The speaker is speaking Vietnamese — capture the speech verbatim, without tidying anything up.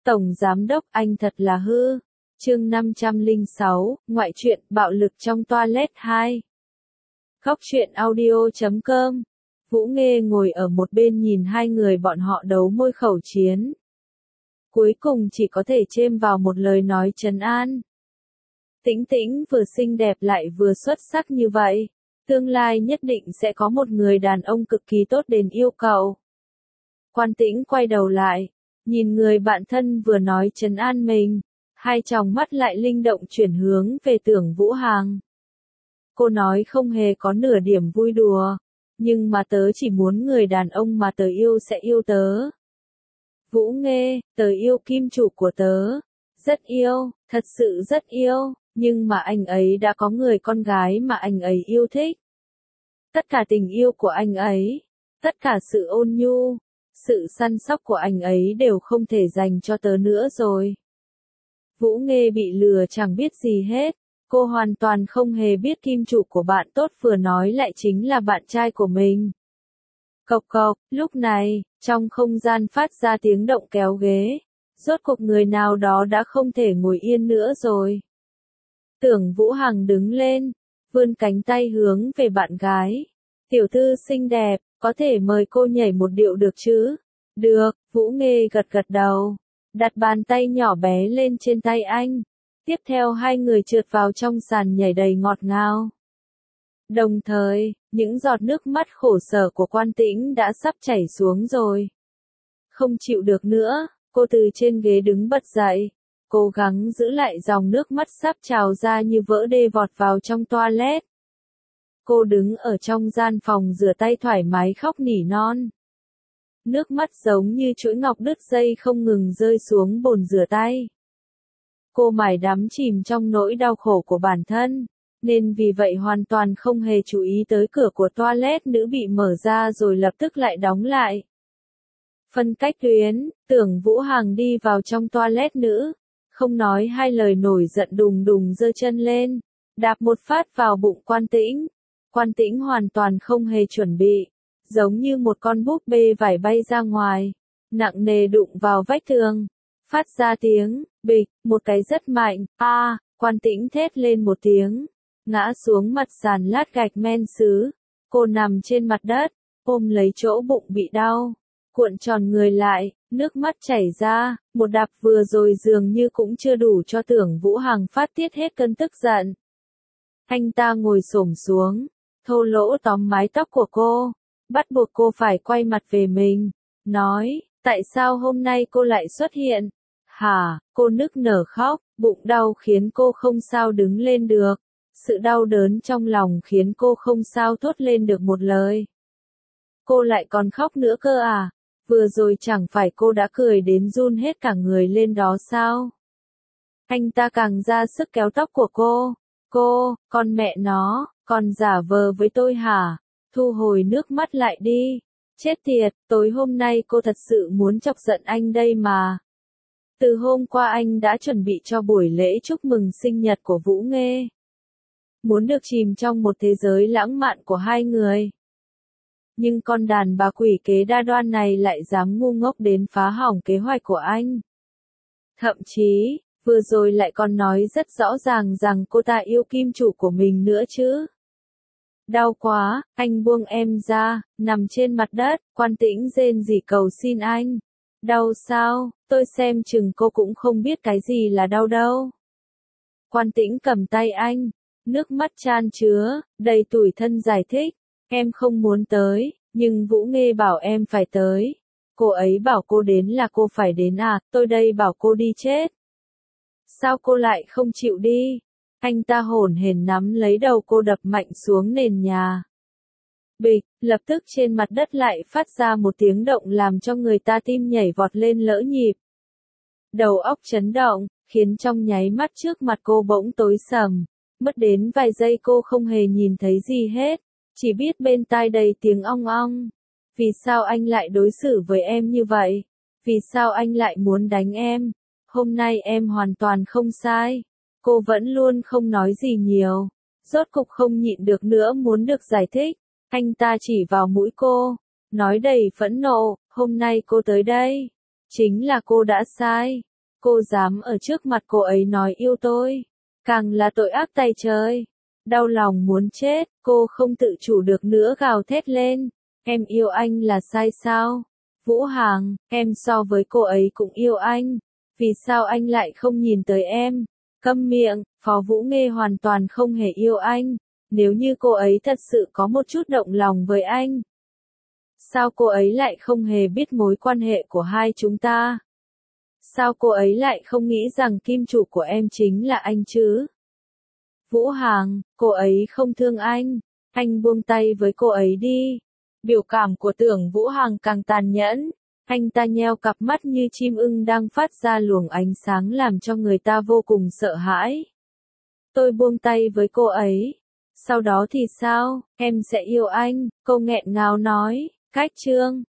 Tổng Giám Đốc anh thật là hư. Chương năm trăm lẻ sáu, ngoại truyện, bạo lực trong toilet hai. Góc truyện audio chấm com. Vũ Nghê ngồi ở một bên nhìn hai người bọn họ đấu môi khẩu chiến. Cuối cùng chỉ có thể chêm vào một lời nói trấn an. Tĩnh Tĩnh vừa xinh đẹp lại vừa xuất sắc như vậy, tương lai nhất định sẽ có một người đàn ông cực kỳ tốt đến yêu cầu. Quan Tĩnh quay đầu lại, nhìn người bạn thân vừa nói trấn an mình, hai tròng mắt lại linh động chuyển hướng về Tưởng Vũ Hằng. Cô nói không hề có nửa điểm vui đùa, nhưng mà tớ chỉ muốn người đàn ông mà tớ yêu sẽ yêu tớ. Vũ Nghê, tớ yêu kim chủ của tớ, rất yêu, thật sự rất yêu, nhưng mà anh ấy đã có người con gái mà anh ấy yêu thích. Tất cả tình yêu của anh ấy, tất cả sự ôn nhu, sự săn sóc của anh ấy đều không thể dành cho tớ nữa rồi. Vũ Nghê bị lừa chẳng biết gì hết, cô hoàn toàn không hề biết kim chủ của bạn tốt vừa nói lại chính là bạn trai của mình. Cộc cộc, lúc này, trong không gian phát ra tiếng động kéo ghế, rốt cuộc người nào đó đã không thể ngồi yên nữa rồi. Tưởng Vũ Hằng đứng lên, vươn cánh tay hướng về bạn gái. Tiểu thư xinh đẹp, có thể mời cô nhảy một điệu được chứ? Được, Vũ Nghê gật gật đầu, đặt bàn tay nhỏ bé lên trên tay anh. Tiếp theo hai người trượt vào trong sàn nhảy đầy ngọt ngào. Đồng thời, những giọt nước mắt khổ sở của Quan Tĩnh đã sắp chảy xuống rồi. Không chịu được nữa, cô từ trên ghế đứng bật dậy, cố gắng giữ lại dòng nước mắt sắp trào ra như vỡ đê vọt vào trong toilet. Cô đứng ở trong gian phòng rửa tay thoải mái khóc nỉ non. Nước mắt giống như chuỗi ngọc đứt dây không ngừng rơi xuống bồn rửa tay. Cô mải đắm chìm trong nỗi đau khổ của bản thân, nên vì vậy hoàn toàn không hề chú ý tới cửa của toilet nữ bị mở ra rồi lập tức lại đóng lại. Phân cách tuyến, Tưởng Vũ Hằng đi vào trong toilet nữ, không nói hai lời nổi giận đùng đùng giơ chân lên, đạp một phát vào bụng Quan Tĩnh. Quan Tĩnh hoàn toàn không hề chuẩn bị, giống như một con búp bê vải bay ra ngoài, nặng nề đụng vào vách tường, phát ra tiếng bịch, một cái rất mạnh. A, à, Quan Tĩnh thét lên một tiếng, ngã xuống mặt sàn lát gạch men sứ. Cô nằm trên mặt đất, ôm lấy chỗ bụng bị đau, cuộn tròn người lại, nước mắt chảy ra. Một đạp vừa rồi dường như cũng chưa đủ cho Tưởng Vũ Hằng phát tiết hết cơn tức giận. Anh ta ngồi xổm xuống, thô lỗ tóm mái tóc của cô, bắt buộc cô phải quay mặt về mình, nói, tại sao hôm nay cô lại xuất hiện? Hả, cô nức nở khóc, bụng đau khiến cô không sao đứng lên được, sự đau đớn trong lòng khiến cô không sao thốt lên được một lời. Cô lại còn khóc nữa cơ à, vừa rồi chẳng phải cô đã cười đến run hết cả người lên đó sao? Anh ta càng ra sức kéo tóc của cô, cô, con mẹ nó, còn giả vờ với tôi hả? Thu hồi nước mắt lại đi. Chết tiệt, tối hôm nay cô thật sự muốn chọc giận anh đây mà. Từ hôm qua anh đã chuẩn bị cho buổi lễ chúc mừng sinh nhật của Vũ Nghê. Muốn được chìm trong một thế giới lãng mạn của hai người. Nhưng con đàn bà quỷ kế đa đoan này lại dám ngu ngốc đến phá hỏng kế hoạch của anh. Thậm chí, vừa rồi lại còn nói rất rõ ràng rằng cô ta yêu kim chủ của mình nữa chứ. Đau quá, anh buông em ra, nằm trên mặt đất. Quan Tĩnh rên rỉ cầu xin anh. Đau sao, tôi xem chừng cô cũng không biết cái gì là đau đâu. Quan Tĩnh cầm tay anh, nước mắt chan chứa, đầy tủi thân giải thích. Em không muốn tới, nhưng Vũ Nghê bảo em phải tới. Cô ấy bảo cô đến là cô phải đến à, tôi đây bảo cô đi chết. Sao cô lại không chịu đi? Anh ta hổn hển nắm lấy đầu cô đập mạnh xuống nền nhà. Bịch, lập tức trên mặt đất lại phát ra một tiếng động làm cho người ta tim nhảy vọt lên lỡ nhịp. Đầu óc chấn động, khiến trong nháy mắt trước mặt cô bỗng tối sầm. Mất đến vài giây cô không hề nhìn thấy gì hết, chỉ biết bên tai đầy tiếng ong ong. Vì sao anh lại đối xử với em như vậy? Vì sao anh lại muốn đánh em? Hôm nay em hoàn toàn không sai. Cô vẫn luôn không nói gì nhiều. Rốt cục không nhịn được nữa muốn được giải thích. Anh ta chỉ vào mũi cô, nói đầy phẫn nộ, hôm nay cô tới đây. Chính là cô đã sai. cô dám ở trước mặt cô ấy nói yêu tôi. Càng là tội ác tày trời. Đau lòng muốn chết, cô không tự chủ được nữa gào thét lên. Em yêu anh là sai sao? Vũ Hàng, em so với cô ấy cũng yêu anh. Vì sao anh lại không nhìn tới em? Câm miệng, Phó Vũ Nghê hoàn toàn không hề yêu anh. Nếu như cô ấy thật sự có một chút động lòng với anh, sao cô ấy lại không hề biết mối quan hệ của hai chúng ta? Sao cô ấy lại không nghĩ rằng kim chủ của em chính là anh chứ? Vũ Hàng, cô ấy không thương anh. Anh buông tay với cô ấy đi. Biểu cảm của Tưởng Vũ Hàng càng tàn nhẫn. Anh ta nheo cặp mắt như chim ưng đang phát ra luồng ánh sáng làm cho người ta vô cùng sợ hãi. Tôi buông tay với cô ấy. Sau đó thì sao? Em sẽ yêu anh, cô nghẹn ngào nói. Cách chương